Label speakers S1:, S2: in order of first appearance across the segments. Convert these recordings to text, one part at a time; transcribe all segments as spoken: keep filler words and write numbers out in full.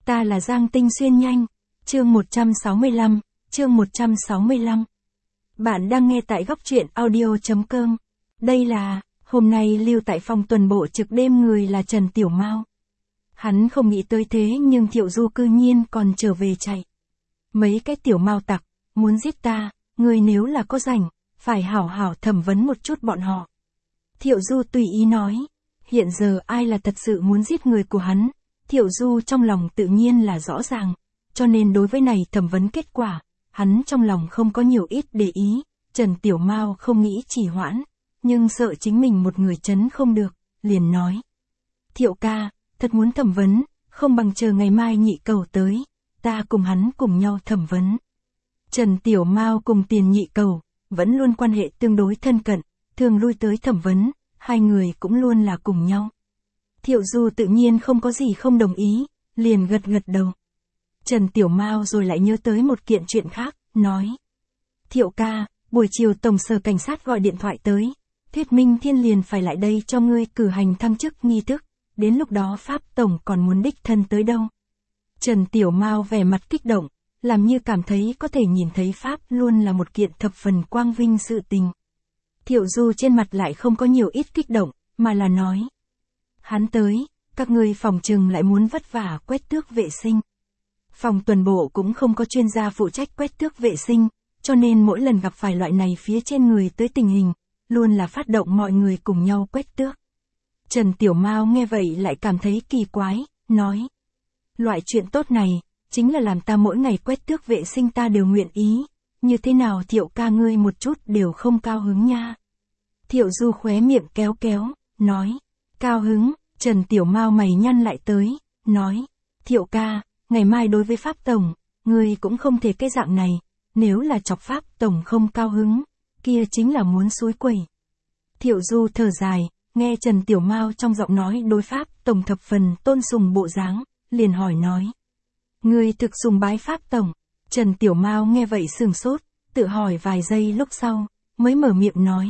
S1: Ta là Giang Tinh Xuyên nhanh. Chương một trăm sáu mươi lăm, chương một trăm sáu mươi lăm. Bạn đang nghe tại góc truyện audio.com. Đây là, hôm nay lưu tại phòng tuần bộ trực đêm người là Trần Tiểu Mao. Hắn không nghĩ tới thế nhưng Thiệu Du cư nhiên còn trở về chạy. Mấy cái tiểu Mao tặc, muốn giết ta, người nếu là có rảnh, phải hảo hảo thẩm vấn một chút bọn họ. Thiệu Du tùy ý nói, hiện giờ ai là thật sự muốn giết người của hắn, Thiệu Du trong lòng tự nhiên là rõ ràng, cho nên đối với này thẩm vấn kết quả, hắn trong lòng không có nhiều ít để ý, Trần Tiểu Mao không nghĩ trì hoãn, nhưng sợ chính mình một người chấn không được, liền nói. Thiệu ca, thật muốn thẩm vấn, không bằng chờ ngày mai nhị cầu tới, ta cùng hắn cùng nhau thẩm vấn. Trần Tiểu Mao cùng Tiền Nhị Cầu, vẫn luôn quan hệ tương đối thân cận, thường lui tới thẩm vấn, hai người cũng luôn là cùng nhau. Thiệu Du tự nhiên không có gì không đồng ý, liền gật gật đầu. Trần Tiểu Mao rồi lại nhớ tới một kiện chuyện khác, nói. Thiệu ca, buổi chiều tổng sở cảnh sát gọi điện thoại tới, thuyết minh Thiên liền phải lại đây cho ngươi cử hành thăng chức nghi thức, đến lúc đó Pháp Tổng còn muốn đích thân tới đâu. Trần Tiểu Mao vẻ mặt kích động, làm như cảm thấy có thể nhìn thấy Pháp luôn là một kiện thập phần quang vinh sự tình. Thiệu Du trên mặt lại không có nhiều ít kích động, mà là nói. Hắn tới, các ngươi phòng trừng lại muốn vất vả quét tước vệ sinh. Phòng tuần bộ cũng không có chuyên gia phụ trách quét tước vệ sinh, cho nên mỗi lần gặp phải loại này phía trên người tới tình hình, luôn là phát động mọi người cùng nhau quét tước. Trần Tiểu Mao nghe vậy lại cảm thấy kỳ quái, nói. Loại chuyện tốt này, chính là làm ta mỗi ngày quét tước vệ sinh ta đều nguyện ý, như thế nào Thiệu ca ngươi một chút đều không cao hứng nha. Thiệu Du khóe miệng kéo kéo, nói. Cao hứng, Trần Tiểu Mao mày nhăn lại tới, nói. Thiệu ca, ngày mai đối với Pháp Tổng, ngươi cũng không thể cái dạng này, nếu là chọc Pháp Tổng không cao hứng, kia chính là muốn xúi quẩy. Thiệu Du thở dài, nghe Trần Tiểu Mao trong giọng nói đối Pháp Tổng thập phần tôn sùng bộ dáng, liền hỏi nói. Ngươi thực sùng bái Pháp Tổng. Trần Tiểu Mao nghe vậy sừng sốt, tự hỏi vài giây lúc sau, mới mở miệng nói.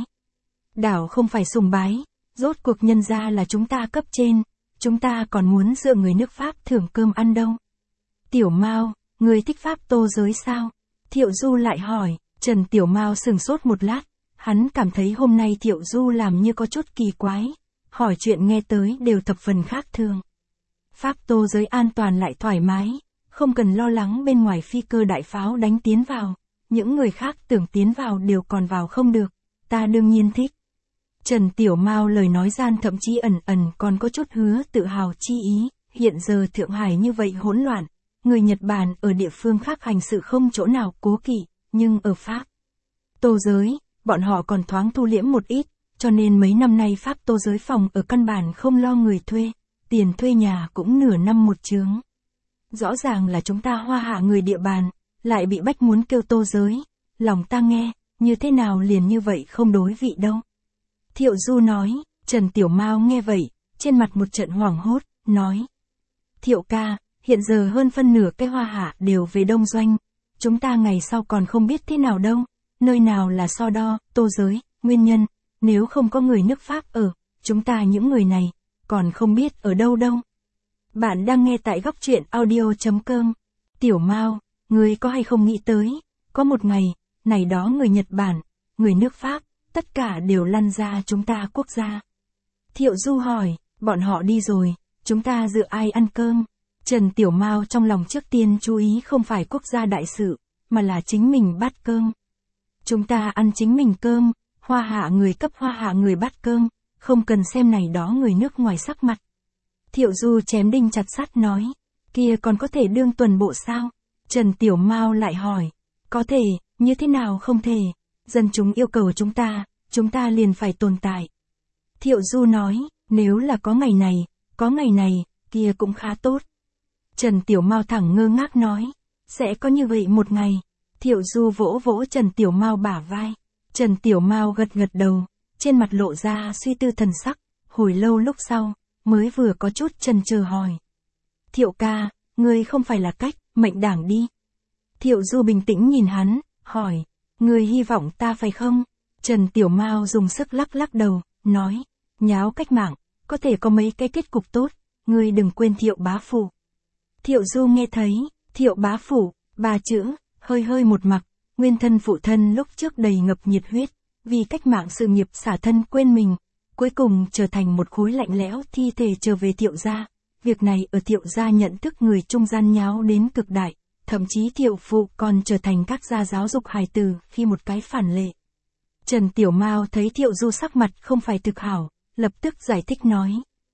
S1: Đảo không phải sùng bái, rốt cuộc nhân ra là chúng ta cấp trên, chúng ta còn muốn dựa người nước Pháp thưởng cơm ăn đâu. Tiểu Mao, ngươi thích Pháp tô giới sao? Thiệu Du lại hỏi. Trần Tiểu Mao sừng sốt một lát, hắn cảm thấy hôm nay Thiệu Du làm như có chút kỳ quái, hỏi chuyện nghe tới đều thập phần khác thường. Pháp tô giới an toàn lại thoải mái, không cần lo lắng bên ngoài phi cơ đại pháo đánh tiến vào, những người khác tưởng tiến vào đều còn vào không được, ta đương nhiên thích. Trần Tiểu Mao lời nói gian thậm chí ẩn ẩn còn có chút hứa tự hào chi ý, hiện giờ Thượng Hải như vậy hỗn loạn, người Nhật Bản ở địa phương khác hành sự không chỗ nào cố kỵ, nhưng ở Pháp tô giới, bọn họ còn thoáng thu liễm một ít, cho nên mấy năm nay Pháp tô giới phòng ở căn bản không lo người thuê, tiền thuê nhà cũng nửa năm một chướng. Rõ ràng là chúng ta Hoa Hạ người địa bàn, lại bị bách muốn kêu tô giới, lòng ta nghe, như thế nào liền như vậy không đối vị đâu. Thiệu Du nói. Trần Tiểu Mao nghe vậy, trên mặt một trận hoảng hốt, nói. Thiệu ca, hiện giờ hơn phân nửa cái Hoa Hạ đều về đông doanh, chúng ta ngày sau còn không biết thế nào đâu, nơi nào là so đo, tô giới, nguyên nhân, nếu không có người nước Pháp ở, chúng ta những người này, còn không biết ở đâu đâu. Bạn đang nghe tại góc truyện audio.com. Tiểu Mao, ngươi có hay không nghĩ tới, có một ngày, này đó người Nhật Bản, người nước Pháp, tất cả đều lăn ra chúng ta quốc gia. Thiệu Du hỏi, bọn họ đi rồi, chúng ta dựa ai ăn cơm? Trần Tiểu Mao trong lòng trước tiên chú ý không phải quốc gia đại sự, mà là chính mình bát cơm. Chúng ta ăn chính mình cơm, Hoa Hạ người cấp Hoa Hạ người bát cơm, không cần xem này đó người nước ngoài sắc mặt. Thiệu Du chém đinh chặt sắt nói, kia còn có thể đương tuần bộ sao? Trần Tiểu Mao lại hỏi, có thể, như thế nào không thể? Dân chúng yêu cầu chúng ta, chúng ta liền phải tồn tại. Thiệu Du nói, nếu là có ngày này, có ngày này, kia cũng khá tốt. Trần Tiểu Mao thẳng ngơ ngác nói, sẽ có như vậy một ngày. Thiệu Du vỗ vỗ Trần Tiểu Mao bả vai. Trần Tiểu Mao gật gật đầu, trên mặt lộ ra suy tư thần sắc, hồi lâu lúc sau, mới vừa có chút chần chờ hỏi. Thiệu ca, ngươi không phải là cách, mệnh đảng đi. Thiệu Du bình tĩnh nhìn hắn, hỏi, ngươi hy vọng ta phải không? Trần Tiểu Mao dùng sức lắc lắc đầu, nói, nháo cách mạng, có thể có mấy cái kết cục tốt, ngươi đừng quên Thiệu bá phụ. Thiệu Du nghe thấy, Thiệu bá phủ, ba chữ, hơi hơi một mặc, nguyên thân phụ thân lúc trước đầy ngập nhiệt huyết, vì cách mạng sự nghiệp xả thân quên mình, cuối cùng trở thành một khối lạnh lẽo thi thể trở về Thiệu gia. Việc này ở Thiệu gia nhận thức người trung gian nháo đến cực đại, thậm chí Thiệu phụ còn trở thành các gia giáo dục hài tử khi một cái phản lệ. Trần Tiểu Mao thấy Thiệu Du sắc mặt không phải thực hảo, lập tức giải thích nói.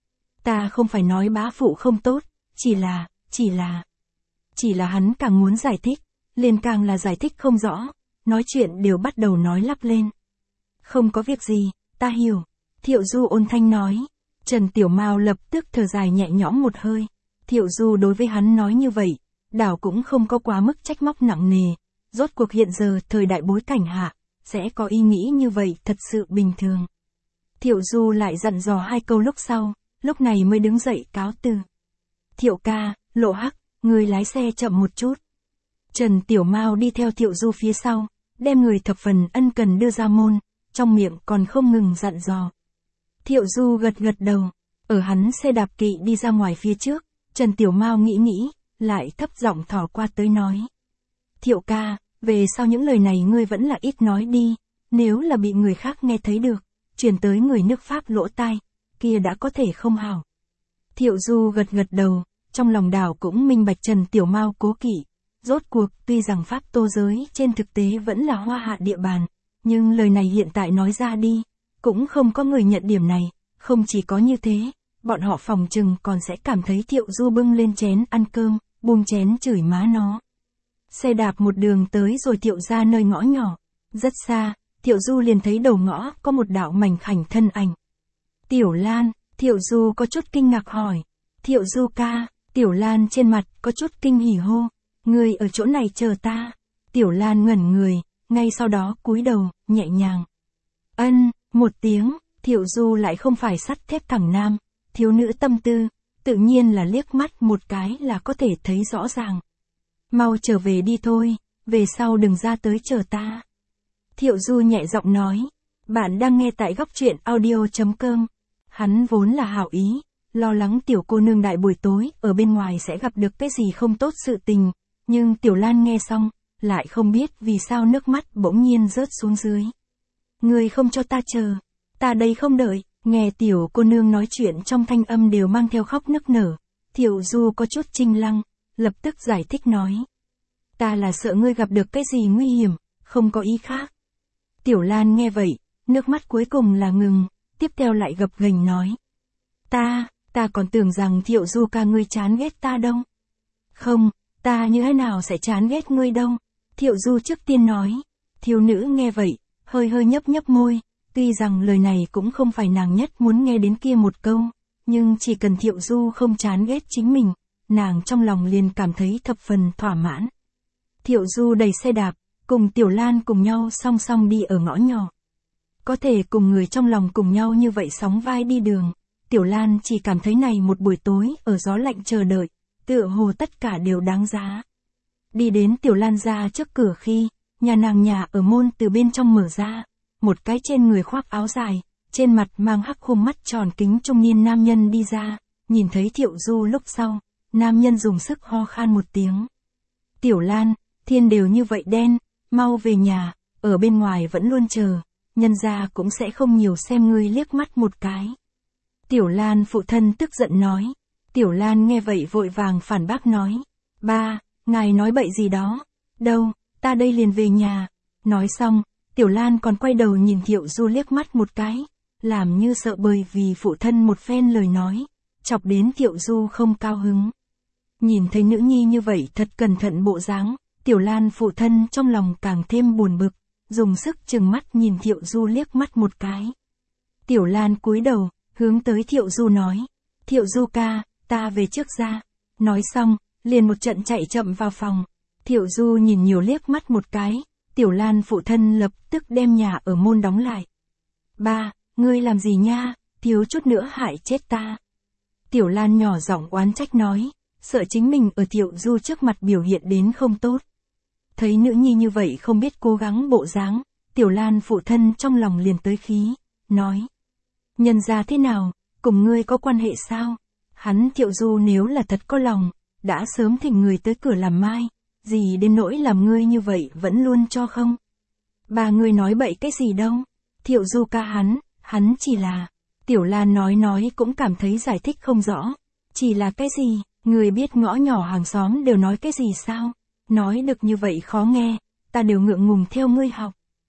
S1: Ta không phải nói bá phụ không tốt, chỉ là, chỉ là, chỉ là hắn càng muốn giải thích, liền càng là giải thích không rõ, nói chuyện đều bắt đầu nói lắp lên. Không có việc gì, ta hiểu, Thiệu Du ôn thanh nói. Trần Tiểu Mao lập tức thở dài nhẹ nhõm một hơi, Thiệu Du đối với hắn nói như vậy, đảo cũng không có quá mức trách móc nặng nề, rốt cuộc hiện giờ thời đại bối cảnh hạ, sẽ có ý nghĩ như vậy thật sự bình thường. Thiệu Du lại dặn dò hai câu lúc sau, lúc này mới đứng dậy cáo từ. Thiệu ca, Lộ Hắc, người lái xe chậm một chút. Trần Tiểu Mao đi theo Thiệu Du phía sau, đem người thập phần ân cần đưa ra môn, trong miệng còn không ngừng dặn dò. Thiệu Du gật gật đầu, ở hắn xe đạp kỵ đi ra ngoài phía trước, Trần Tiểu Mao nghĩ nghĩ, lại thấp giọng thỏ qua tới nói. Thiệu ca, về sau những lời này ngươi vẫn là ít nói đi, nếu là bị người khác nghe thấy được, truyền tới người nước Pháp lỗ tai, kia đã có thể không hảo. Thiệu Du gật gật đầu, trong lòng đảo cũng minh bạch Trần Tiểu Mao cố kỵ, rốt cuộc tuy rằng Pháp Tô giới trên thực tế vẫn là Hoa Hạ địa bàn, nhưng lời này hiện tại nói ra đi, cũng không có người nhận điểm này, không chỉ có như thế, bọn họ phòng trừng còn sẽ cảm thấy Thiệu Du bưng lên chén ăn cơm, buông chén chửi má nó. Xe đạp một đường tới rồi Thiệu ra nơi ngõ nhỏ, rất xa, Thiệu Du liền thấy đầu ngõ có một đạo mảnh khảnh thân ảnh. Tiểu Lan, Thiệu Du có chút kinh ngạc hỏi. Thiệu Du ca, Tiểu Lan trên mặt có chút kinh hỉ hô, người ở chỗ này chờ ta. Tiểu Lan ngẩn người, ngay sau đó cúi đầu, nhẹ nhàng. Ân, một tiếng, Thiệu Du lại không phải sắt thép thẳng nam, thiếu nữ tâm tư, tự nhiên là liếc mắt một cái là có thể thấy rõ ràng. Mau trở về đi thôi, về sau đừng ra tới chờ ta. Thiệu Du nhẹ giọng nói, bạn đang nghe tại góc truyện audio chấm com. Hắn vốn là hảo ý, lo lắng tiểu cô nương đại buổi tối ở bên ngoài sẽ gặp được cái gì không tốt sự tình, nhưng Tiểu Lan nghe xong, lại không biết vì sao nước mắt bỗng nhiên rớt xuống dưới. Người không cho ta chờ, ta đây không đợi. Nghe tiểu cô nương nói chuyện trong thanh âm đều mang theo khóc nức nở, Thiệu Du có chút chinh lăng, lập tức giải thích nói. Ta là sợ ngươi gặp được cái gì nguy hiểm, không có ý khác. Tiểu Lan nghe vậy, nước mắt cuối cùng là ngừng, tiếp theo lại gập ghềnh nói. Ta, ta còn tưởng rằng Thiệu Du ca ngươi chán ghét ta đâu. Không, ta như thế nào sẽ chán ghét ngươi đâu. Thiệu Du trước tiên nói, thiếu nữ nghe vậy, hơi hơi nhấp nhấp môi. Tuy rằng lời này cũng không phải nàng nhất muốn nghe đến kia một câu, nhưng chỉ cần Thiệu Du không chán ghét chính mình, nàng trong lòng liền cảm thấy thập phần thỏa mãn. Thiệu Du đẩy xe đạp, cùng Tiểu Lan cùng nhau song song đi ở ngõ nhỏ. Có thể cùng người trong lòng cùng nhau như vậy sóng vai đi đường, Tiểu Lan chỉ cảm thấy này một buổi tối ở gió lạnh chờ đợi, tựa hồ tất cả đều đáng giá. Đi đến Tiểu Lan ra trước cửa khi, nhà nàng nhà ở môn từ bên trong mở ra. Một cái trên người khoác áo dài, trên mặt mang hắc khuôn mắt tròn kính trung niên nam nhân đi ra, nhìn thấy Thiệu Du lúc sau, nam nhân dùng sức ho khan một tiếng. Tiểu Lan, thiên đều như vậy đen, mau về nhà, ở bên ngoài vẫn luôn chờ, nhân gia cũng sẽ không nhiều xem ngươi liếc mắt một cái. Tiểu Lan phụ thân tức giận nói. Tiểu Lan nghe vậy vội vàng phản bác nói. Ba, ngài nói bậy gì đó, đâu, ta đây liền về nhà. Nói xong, Tiểu Lan còn quay đầu nhìn Thiệu Du liếc mắt một cái, làm như sợ bởi vì phụ thân một phen lời nói, chọc đến Thiệu Du không cao hứng. Nhìn thấy nữ nhi như vậy thật cẩn thận bộ dáng, Tiểu Lan phụ thân trong lòng càng thêm buồn bực, dùng sức chừng mắt nhìn Thiệu Du liếc mắt một cái. Tiểu Lan cúi đầu, hướng tới Thiệu Du nói, Thiệu Du ca, ta về trước ra. Nói xong, liền một trận chạy chậm vào phòng. Thiệu Du nhìn nhiều liếc mắt một cái. Tiểu Lan phụ thân lập tức đem nhà ở môn đóng lại. Ba, ngươi làm gì nha, thiếu chút nữa hại chết ta. Tiểu Lan nhỏ giọng oán trách nói, sợ chính mình ở Thiệu Du trước mặt biểu hiện đến không tốt. Thấy nữ nhi như vậy không biết cố gắng bộ dáng, Tiểu Lan phụ thân trong lòng liền tới khí, nói. Nhân ra thế nào, cùng ngươi có quan hệ sao? Hắn Thiệu Du nếu là thật có lòng, đã sớm thỉnh người tới cửa làm mai, gì đến nỗi làm ngươi như vậy vẫn luôn cho không? Bà ngươi nói bậy cái gì đâu? Thiệu Du ca hắn, hắn chỉ là... Tiểu Lan nói nói cũng cảm thấy giải thích không rõ. Chỉ là cái gì, người biết ngõ nhỏ hàng xóm đều nói cái gì sao? Nói được như vậy khó nghe, ta đều ngượng ngùng theo ngươi học.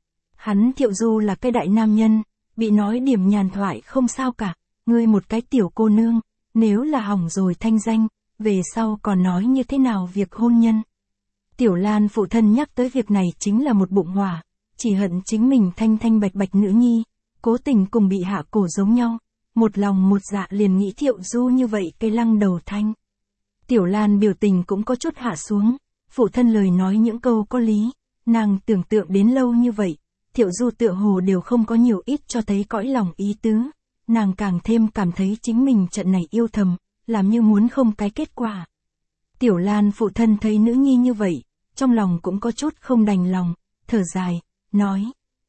S1: Hắn Thiệu Du là cái đại nam nhân, bị nói điểm nhàn thoại không sao cả. Ngươi một cái tiểu cô nương, nếu là hỏng rồi thanh danh, về sau còn nói như thế nào việc hôn nhân. Tiểu Lan phụ thân nhắc tới việc này chính là một bụng hỏa, chỉ hận chính mình thanh thanh bạch bạch nữ nhi, cố tình cùng bị hạ cổ giống nhau, một lòng một dạ liền nghĩ Thiệu Du như vậy cây lăng đầu thanh. Tiểu Lan biểu tình cũng có chút hạ xuống, phụ thân lời nói những câu có lý, nàng tưởng tượng đến lâu như vậy, Thiệu Du tựa hồ đều không có nhiều ít cho thấy cõi lòng ý tứ, nàng càng thêm cảm thấy chính mình trận này yêu thầm, làm như muốn không cái kết quả. Tiểu Lan phụ thân thấy nữ nhi như vậy, trong lòng cũng có chút không đành lòng, thở dài, nói.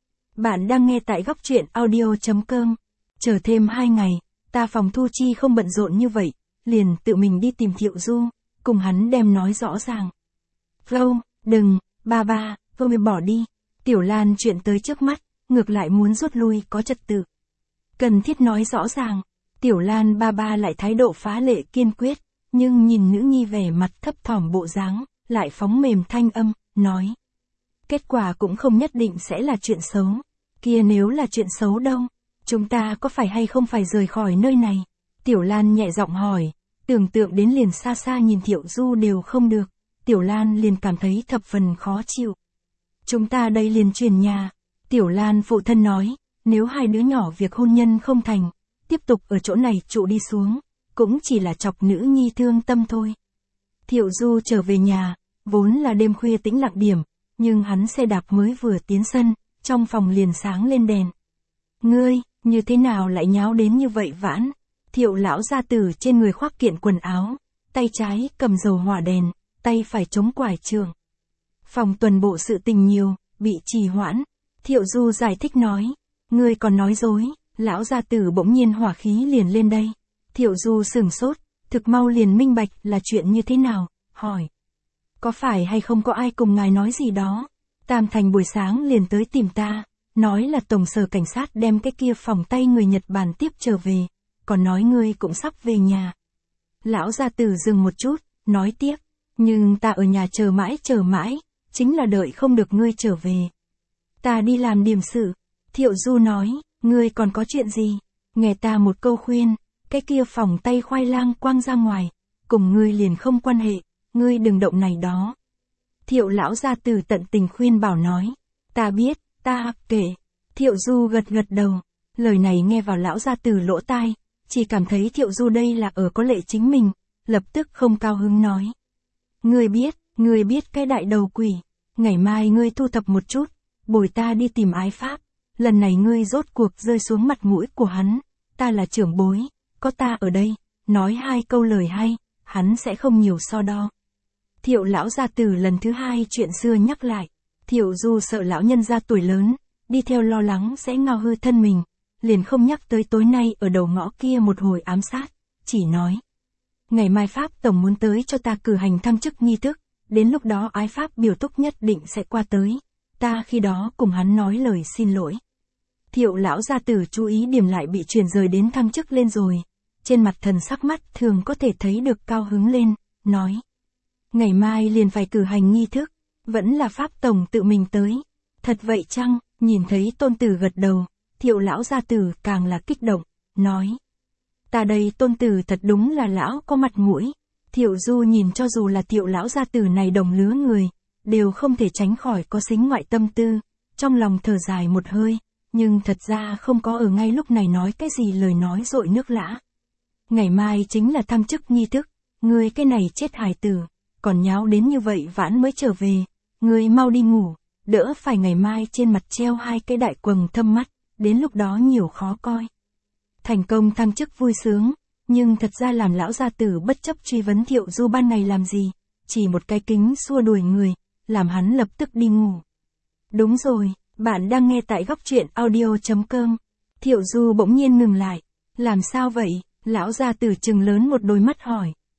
S1: Bạn đang nghe tại góc truyện audio chấm com, chờ thêm hai ngày, ta phòng thu chi không bận rộn như vậy, liền tự mình đi tìm Thiệu Du, cùng hắn đem nói rõ ràng. Vô, đừng, ba ba, vô mới bỏ đi. Tiểu Lan chuyện tới trước mắt, ngược lại muốn rút lui có trật tự. Cần thiết nói rõ ràng, Tiểu Lan ba ba lại thái độ phá lệ kiên quyết, nhưng nhìn nữ nhi vẻ mặt thấp thỏm bộ dáng, lại phóng mềm thanh âm, nói. Kết quả cũng không nhất định sẽ là chuyện xấu. Kia nếu là chuyện xấu đâu, chúng ta có phải hay không phải rời khỏi nơi này? Tiểu Lan nhẹ giọng hỏi, tưởng tượng đến liền xa xa nhìn Thiệu Du đều không được, Tiểu Lan liền cảm thấy thập phần khó chịu. Chúng ta đây liền chuyển nhà. Tiểu Lan phụ thân nói, nếu hai đứa nhỏ việc hôn nhân không thành, tiếp tục ở chỗ này trụ đi xuống, cũng chỉ là chọc nữ nhi thương tâm thôi. Thiệu Du trở về nhà, vốn là đêm khuya tĩnh lặng điểm, nhưng hắn xe đạp mới vừa tiến sân, trong phòng liền sáng lên đèn. Ngươi, như thế nào lại nháo đến như vậy vãn? Thiệu lão gia tử trên người khoác kiện quần áo, tay trái cầm dầu hỏa đèn, tay phải chống quải trường. Phòng tuần bộ sự tình nhiều, bị trì hoãn. Thiệu Du giải thích nói, ngươi còn nói dối, lão gia tử bỗng nhiên hỏa khí liền lên đây. Thiệu Du sửng sốt, thực mau liền minh bạch là chuyện như thế nào, hỏi. Có phải hay không có ai cùng ngài nói gì đó? Tam Thành buổi sáng liền tới tìm ta, nói là tổng sở cảnh sát đem cái kia phòng tay người Nhật Bản tiếp trở về, còn nói ngươi cũng sắp về nhà. Lão gia tử dừng một chút, nói tiếp, nhưng ta ở nhà chờ mãi chờ mãi, chính là đợi không được ngươi trở về. Ta đi làm điểm sự. Thiệu Du nói, ngươi còn có chuyện gì? Nghe ta một câu khuyên, cái kia phòng tay khoai lang quăng ra ngoài, cùng ngươi liền không quan hệ, ngươi đừng động này đó. Thiệu lão gia tử tận tình khuyên bảo nói, ta biết, ta kể. Thiệu Du gật gật đầu, lời này nghe vào lão gia tử lỗ tai, chỉ cảm thấy Thiệu Du đây là ở có lệ chính mình, lập tức không cao hứng nói. Ngươi biết, ngươi biết cái đại đầu quỷ, ngày mai ngươi thu thập một chút, bồi ta đi tìm ái pháp, lần này ngươi rốt cuộc rơi xuống mặt mũi của hắn, ta là trưởng bối, có ta ở đây, nói hai câu lời hay, hắn sẽ không nhiều so đo. Thiệu lão gia tử lần thứ hai chuyện xưa nhắc lại, Thiệu Du sợ lão nhân gia tuổi lớn, đi theo lo lắng sẽ ngao hư thân mình, liền không nhắc tới tối nay ở đầu ngõ kia một hồi ám sát, chỉ nói. Ngày mai Pháp Tổng muốn tới cho ta cử hành thăng chức nghi thức, đến lúc đó ái Pháp biểu túc nhất định sẽ qua tới, ta khi đó cùng hắn nói lời xin lỗi. Thiệu lão gia tử chú ý điểm lại bị chuyển rời đến thăng chức lên rồi, trên mặt thần sắc mắt thường có thể thấy được cao hứng lên, nói. Ngày mai liền phải cử hành nghi thức, vẫn là Pháp Tổng tự mình tới. Thật vậy chăng? Nhìn thấy tôn tử gật đầu, Thiệu lão gia tử càng là kích động, nói. Ta đây tôn tử thật đúng là lão có mặt mũi. Thiệu Du nhìn cho dù là Thiệu lão gia tử này đồng lứa người, đều không thể tránh khỏi có xính ngoại tâm tư, trong lòng thở dài một hơi, nhưng thật ra không có ở ngay lúc này nói cái gì lời nói dội nước lã. Ngày mai chính là thăng chức nghi thức, ngươi cái này chết hài tử, còn nháo đến như vậy vãn mới trở về, ngươi mau đi ngủ, đỡ phải ngày mai trên mặt treo hai cái đại quầng thâm mắt, đến lúc đó nhiều khó coi. Thành công thăng chức vui sướng, nhưng thật ra làm lão gia tử bất chấp truy vấn Thiệu Du ban ngày làm gì, chỉ một cái kính xua đuổi người, làm hắn lập tức đi ngủ. Đúng rồi, bạn đang nghe tại góc truyện audio chấm com. Thiệu Du bỗng nhiên ngừng lại, làm sao vậy? Lão gia tử trừng lớn một đôi mắt hỏi.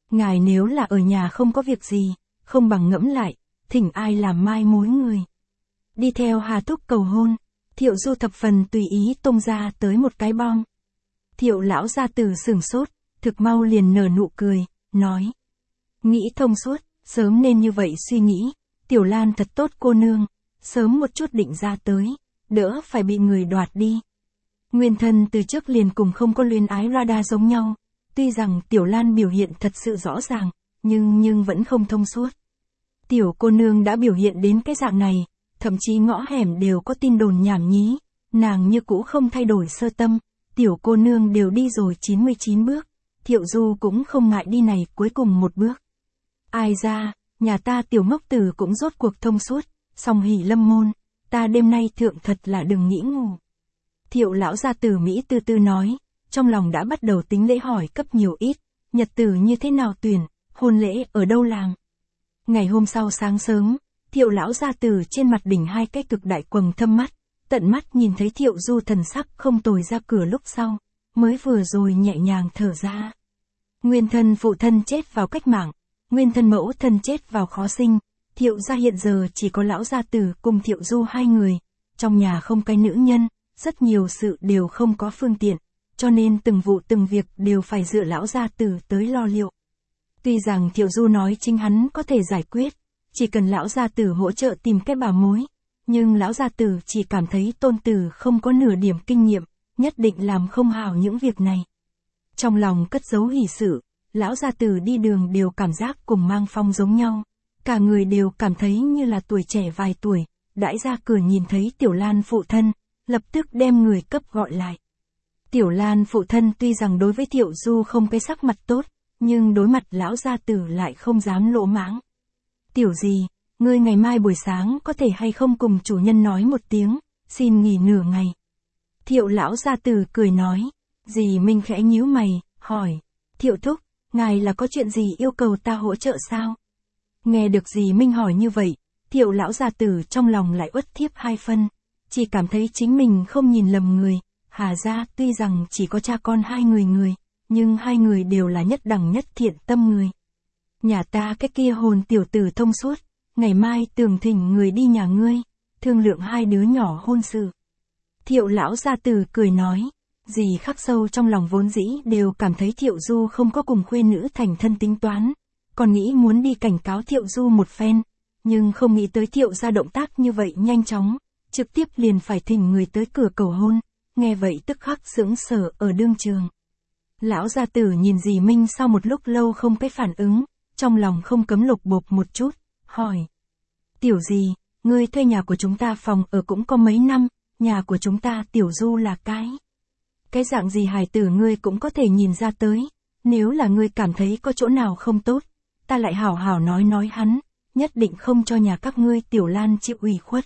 S1: Ngài nếu là ở nhà không có việc gì, không bằng ngẫm lại, thỉnh ai làm mai mối người. Đi theo Hà Thúc cầu hôn, Thiệu Du thập phần tùy ý tung ra tới một cái bom. Thiệu lão gia tử sửng sốt, thực mau liền nở nụ cười, nói. Nghĩ thông suốt, sớm nên như vậy suy nghĩ, Tiểu Lan thật tốt cô nương, sớm một chút định ra tới, đỡ phải bị người đoạt đi. Nguyên thân từ trước liền cùng không có luyến ái radar giống nhau, tuy rằng Tiểu Lan biểu hiện thật sự rõ ràng, nhưng nhưng vẫn không thông suốt. Tiểu cô nương đã biểu hiện đến cái dạng này, thậm chí ngõ hẻm đều có tin đồn nhảm nhí, nàng như cũ không thay đổi sơ tâm, tiểu cô nương đều đi rồi chín mươi chín bước, Thiệu Du cũng không ngại đi này cuối cùng một bước. Ai ra, nhà ta tiểu ngốc tử cũng rốt cuộc thông suốt, song hỉ lâm môn, ta đêm nay thượng thật là đừng nghĩ ngủ. Thiệu lão gia tử Mỹ từ từ nói, trong lòng đã bắt đầu tính lễ hỏi cấp nhiều ít, nhật tử như thế nào tuyển, hôn lễ ở đâu làm. Ngày hôm sau sáng sớm, Thiệu lão gia tử trên mặt đỉnh hai cái cực đại quầng thâm mắt, tận mắt nhìn thấy Thiệu Du thần sắc không tồi ra cửa lúc sau, mới vừa rồi nhẹ nhàng thở ra. Nguyên thân phụ thân chết vào cách mạng, nguyên thân mẫu thân chết vào khó sinh, Thiệu gia hiện giờ chỉ có lão gia tử cùng Thiệu Du hai người, trong nhà không cái nữ nhân, rất nhiều sự đều không có phương tiện, cho nên từng vụ từng việc đều phải dựa lão gia tử tới lo liệu. Tuy rằng Thiệu Du nói chính hắn có thể giải quyết, chỉ cần lão gia tử hỗ trợ tìm cái bà mối, nhưng lão gia tử chỉ cảm thấy tôn tử không có nửa điểm kinh nghiệm, nhất định làm không hảo những việc này. Trong lòng cất giấu hỉ sự, lão gia tử đi đường đều cảm giác cùng mang phong giống nhau, cả người đều cảm thấy như là tuổi trẻ vài tuổi, đãi ra cửa nhìn thấy Tiểu Lan phụ thân, lập tức đem người cấp gọi lại. Tiểu Lan phụ thân tuy rằng đối với Thiệu Du không cái sắc mặt tốt, nhưng đối mặt lão gia tử lại không dám lỗ mãng. Tiểu gì, ngươi ngày mai buổi sáng có thể hay không cùng chủ nhân nói một tiếng, xin nghỉ nửa ngày. Thiệu lão gia tử cười nói, dì Minh khẽ nhíu mày, hỏi, Thiệu thúc, ngài là có chuyện gì yêu cầu ta hỗ trợ sao? Nghe được dì Minh hỏi như vậy, Thiệu lão gia tử trong lòng lại uất thiếp hai phân, chỉ cảm thấy chính mình không nhìn lầm người, Hà gia tuy rằng chỉ có cha con hai người người, nhưng hai người đều là nhất đẳng nhất thiện tâm người. Nhà ta cái kia hồn tiểu tử thông suốt, ngày mai tường thỉnh người đi nhà ngươi, thương lượng hai đứa nhỏ hôn sự. Thiệu lão gia tử cười nói, dì khắc sâu trong lòng vốn dĩ đều cảm thấy Thiệu Du không có cùng khuê nữ thành thân tính toán, còn nghĩ muốn đi cảnh cáo Thiệu Du một phen, nhưng không nghĩ tới Thiệu gia động tác như vậy nhanh chóng, trực tiếp liền phải thỉnh người tới cửa cầu hôn, nghe vậy tức khắc sững sờ ở đương trường. Lão gia tử nhìn dì Minh sau một lúc lâu không cái phản ứng, trong lòng không cấm lục bộp một chút, hỏi. Tiểu gì, ngươi thuê nhà của chúng ta phòng ở cũng có mấy năm, nhà của chúng ta Tiểu Du là cái. Cái dạng gì hài tử ngươi cũng có thể nhìn ra tới, nếu là ngươi cảm thấy có chỗ nào không tốt, ta lại hảo hảo nói nói hắn, nhất định không cho nhà các ngươi Tiểu Lan chịu ủy khuất.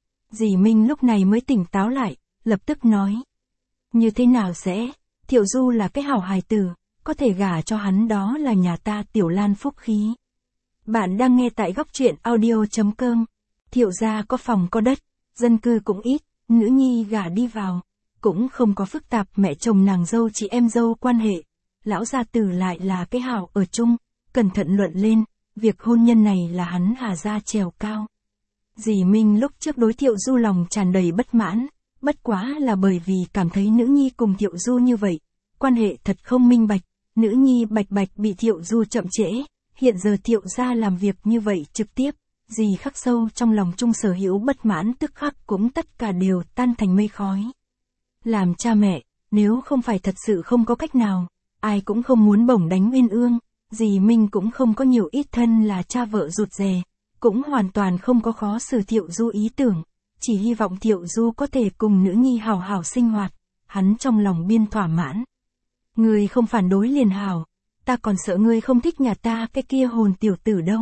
S1: Dì Minh lúc này mới tỉnh táo lại, lập tức nói. Như thế nào sẽ, Thiệu Du là cái hảo hài tử, có thể gả cho hắn đó là nhà ta Tiểu Lan phúc khí. Bạn đang nghe tại góc truyện audio chấm com. Thiệu gia có phòng có đất, dân cư cũng ít, nữ nhi gả đi vào, cũng không có phức tạp mẹ chồng nàng dâu chị em dâu quan hệ. Lão gia tử lại là cái hảo ở chung, cẩn thận luận lên, việc hôn nhân này là hắn Hà gia trèo cao. Dì Minh lúc trước đối Thiệu Du lòng tràn đầy bất mãn, bất quá là bởi vì cảm thấy nữ nhi cùng Thiệu Du như vậy, quan hệ thật không minh bạch, nữ nhi bạch bạch bị Thiệu Du chậm trễ, hiện giờ Thiệu gia làm việc như vậy trực tiếp, dì khắc sâu trong lòng chung sở hữu bất mãn tức khắc cũng tất cả đều tan thành mây khói. Làm cha mẹ, nếu không phải thật sự không có cách nào, ai cũng không muốn bổng đánh uyên ương, dì Minh cũng không có nhiều ít thân là cha vợ rụt rè, cũng hoàn toàn không có khó xử Thiệu Du ý tưởng, chỉ hy vọng Thiệu Du có thể cùng nữ nhi hào hào sinh hoạt, hắn trong lòng biên thỏa mãn. Ngươi không phản đối liền hảo, ta còn sợ ngươi không thích nhà ta cái kia hồn tiểu tử đâu.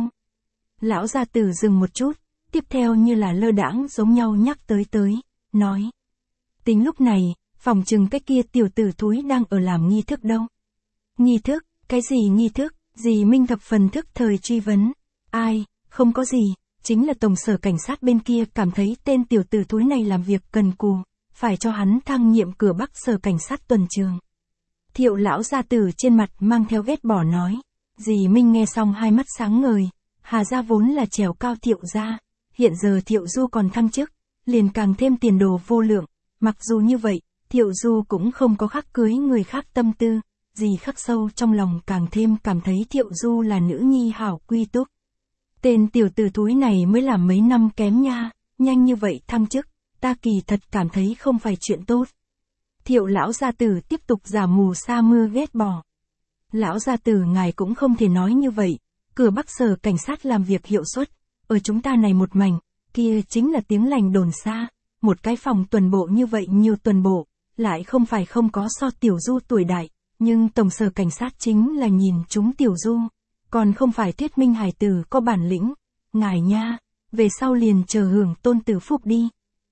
S1: Lão gia tử dừng một chút, tiếp theo như là lơ đãng giống nhau nhắc tới tới, nói. Tính lúc này, phòng chừng cái kia tiểu tử thúi đang ở làm nghi thức đâu. Nghi thức, cái gì nghi thức, dì Minh thập phần thức thời truy vấn. Ai, không có gì, chính là tổng sở cảnh sát bên kia cảm thấy tên tiểu tử thúi này làm việc cần cù, phải cho hắn thăng nhiệm cửa Bắc sở cảnh sát tuần trường. Thiệu lão gia tử trên mặt mang theo ghét bỏ nói, Dì Minh nghe xong hai mắt sáng ngời, Hà gia vốn là trèo cao Thiệu gia, hiện giờ Thiệu Du còn thăng chức, liền càng thêm tiền đồ vô lượng, mặc dù như vậy, Thiệu Du cũng không có khắc cưới người khác tâm tư, dì khắc sâu trong lòng càng thêm cảm thấy Thiệu Du là nữ nhi hảo quy túc. Tên tiểu tử thúi này mới làm mấy năm kém nha, nhanh như vậy thăng chức, ta kỳ thật cảm thấy không phải chuyện tốt. Thiệu lão gia tử tiếp tục giả mù sa mưa ghét bỏ. Lão gia tử ngài cũng không thể nói như vậy, cửa Bắc Sở cảnh sát làm việc hiệu suất, ở chúng ta này một mảnh, kia chính là tiếng lành đồn xa, một cái phòng tuần bộ như vậy nhiều tuần bộ, lại không phải không có so Tiểu Du tuổi đại, nhưng tổng sở cảnh sát chính là nhìn chúng Tiểu Du, còn không phải thuyết minh hài tử có bản lĩnh, ngài nha, về sau liền chờ hưởng tôn tử phúc đi.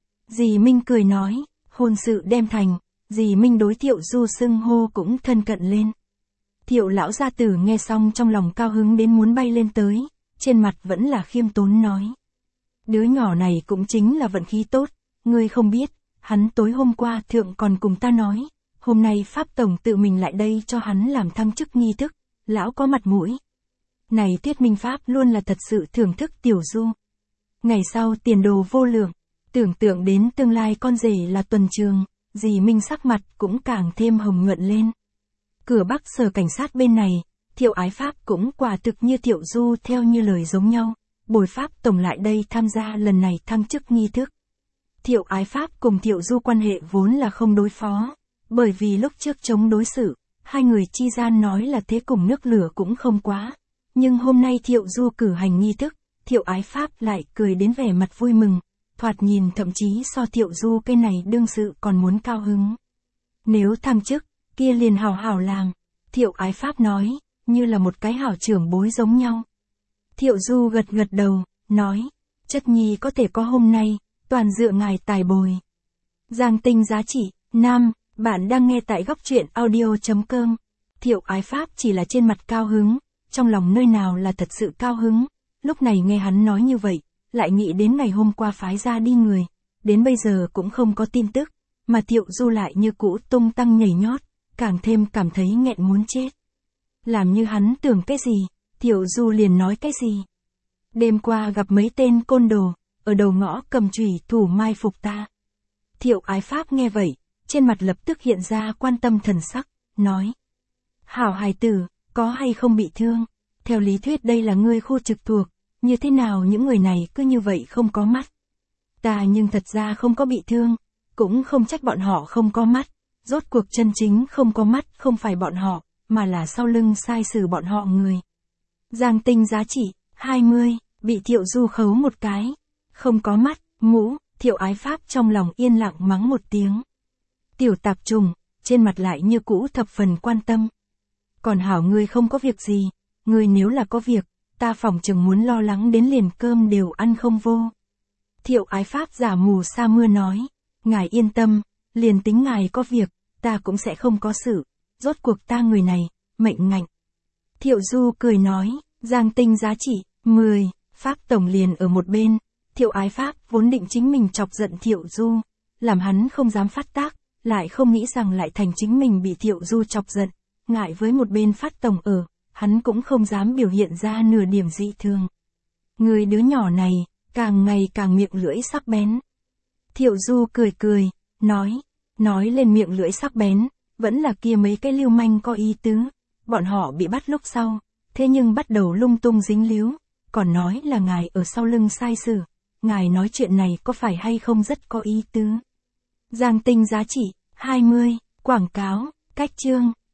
S1: Dì Minh cười nói, hôn sự đem thành, dì Minh đối Thiệu Du xưng hô cũng thân cận lên. Thiệu lão gia tử nghe xong trong lòng cao hứng đến muốn bay lên tới, trên mặt vẫn là khiêm tốn nói. Đứa nhỏ này cũng chính là vận khí tốt, ngươi không biết, hắn tối hôm qua thượng còn cùng ta nói, hôm nay Pháp Tổng tự mình lại đây cho hắn làm thăng chức nghi thức, lão có mặt mũi. Này Tiết Minh Pháp luôn là thật sự thưởng thức Tiểu Du. Ngày sau tiền đồ vô lượng, tưởng tượng đến tương lai con rể là Tuần Trường, dì Minh sắc mặt cũng càng thêm hồng nhuận lên. Cửa Bắc Sở cảnh sát bên này, Thiệu Ái Pháp cũng quả thực như Thiệu Du theo như lời giống nhau, bồi Pháp Tổng lại đây tham gia lần này thăng chức nghi thức. Thiệu Ái Pháp cùng Thiệu Du quan hệ vốn là không đối phó, bởi vì lúc trước chống đối xử, hai người chi gian nói là thế cùng nước lửa cũng không quá. Nhưng hôm nay Thiệu Du cử hành nghi thức, Thiệu Ái Pháp lại cười đến vẻ mặt vui mừng, thoạt nhìn thậm chí so Thiệu Du cái này đương sự còn muốn cao hứng. Nếu thăng chức, kia liền hảo hảo làm, Thiệu Ái Pháp nói, như là một cái hảo trưởng bối giống nhau. Thiệu Du gật gật đầu, nói, chất nhi có thể có hôm nay, toàn dựa ngài tài bồi. Giang tinh giá trị, nam, bạn đang nghe tại góc truyện audio chấm com. Thiệu Ái Pháp chỉ là trên mặt cao hứng, trong lòng nơi nào là thật sự cao hứng, lúc này nghe hắn nói như vậy, lại nghĩ đến ngày hôm qua phái ra đi người, đến bây giờ cũng không có tin tức, mà Thiệu Du lại như cũ tung tăng nhảy nhót, càng thêm cảm thấy nghẹn muốn chết. Làm như hắn tưởng cái gì, Thiệu Du liền nói cái gì. Đêm qua gặp mấy tên côn đồ, ở đầu ngõ cầm chùy thủ mai phục ta. Thiệu Ái Pháp nghe vậy, trên mặt lập tức hiện ra quan tâm thần sắc, nói. Hảo hài tử, có hay không bị thương? Theo lý thuyết đây là ngươi khu trực thuộc, như thế nào những người này cứ như vậy không có mắt? Ta nhưng thật ra không có bị thương, cũng không trách bọn họ không có mắt, rốt cuộc chân chính không có mắt không phải bọn họ, mà là sau lưng sai sử bọn họ người. Giang tinh giá trị, hai mươi, bị Thiệu Du khấu một cái, không có mắt, mũ, Thiệu Ái Pháp trong lòng yên lặng mắng một tiếng. Tiểu tạp trùng, trên mặt lại như cũ thập phần quan tâm. Còn hảo ngươi không có việc gì, ngươi nếu là có việc, ta phỏng chừng muốn lo lắng đến liền cơm đều ăn không vô. Thiệu Ái Pháp giả mù sa mưa nói, ngài yên tâm, liền tính ngài có việc, ta cũng sẽ không có sự, rốt cuộc ta người này, mệnh ngạnh. Thiệu Du cười nói, Giang tinh giá trị, mười, Pháp Tổng liền ở một bên, Thiệu Ái Pháp vốn định chính mình chọc giận Thiệu Du, làm hắn không dám phát tác, lại không nghĩ rằng lại thành chính mình bị Thiệu Du chọc giận, ngại với một bên Pháp Tổng ở, hắn cũng không dám biểu hiện ra nửa điểm dị thường. Người đứa nhỏ này, càng ngày càng miệng lưỡi sắc bén. Thiệu Du cười cười, nói, nói lên miệng lưỡi sắc bén, vẫn là kia mấy cái lưu manh có ý tứ, bọn họ bị bắt lúc sau, thế nhưng bắt đầu lung tung dính líu, còn nói là ngài ở sau lưng sai sử, ngài nói chuyện này có phải hay không rất có ý tứ. Giang tinh giá trị, hai mươi, quảng cáo, cách chương.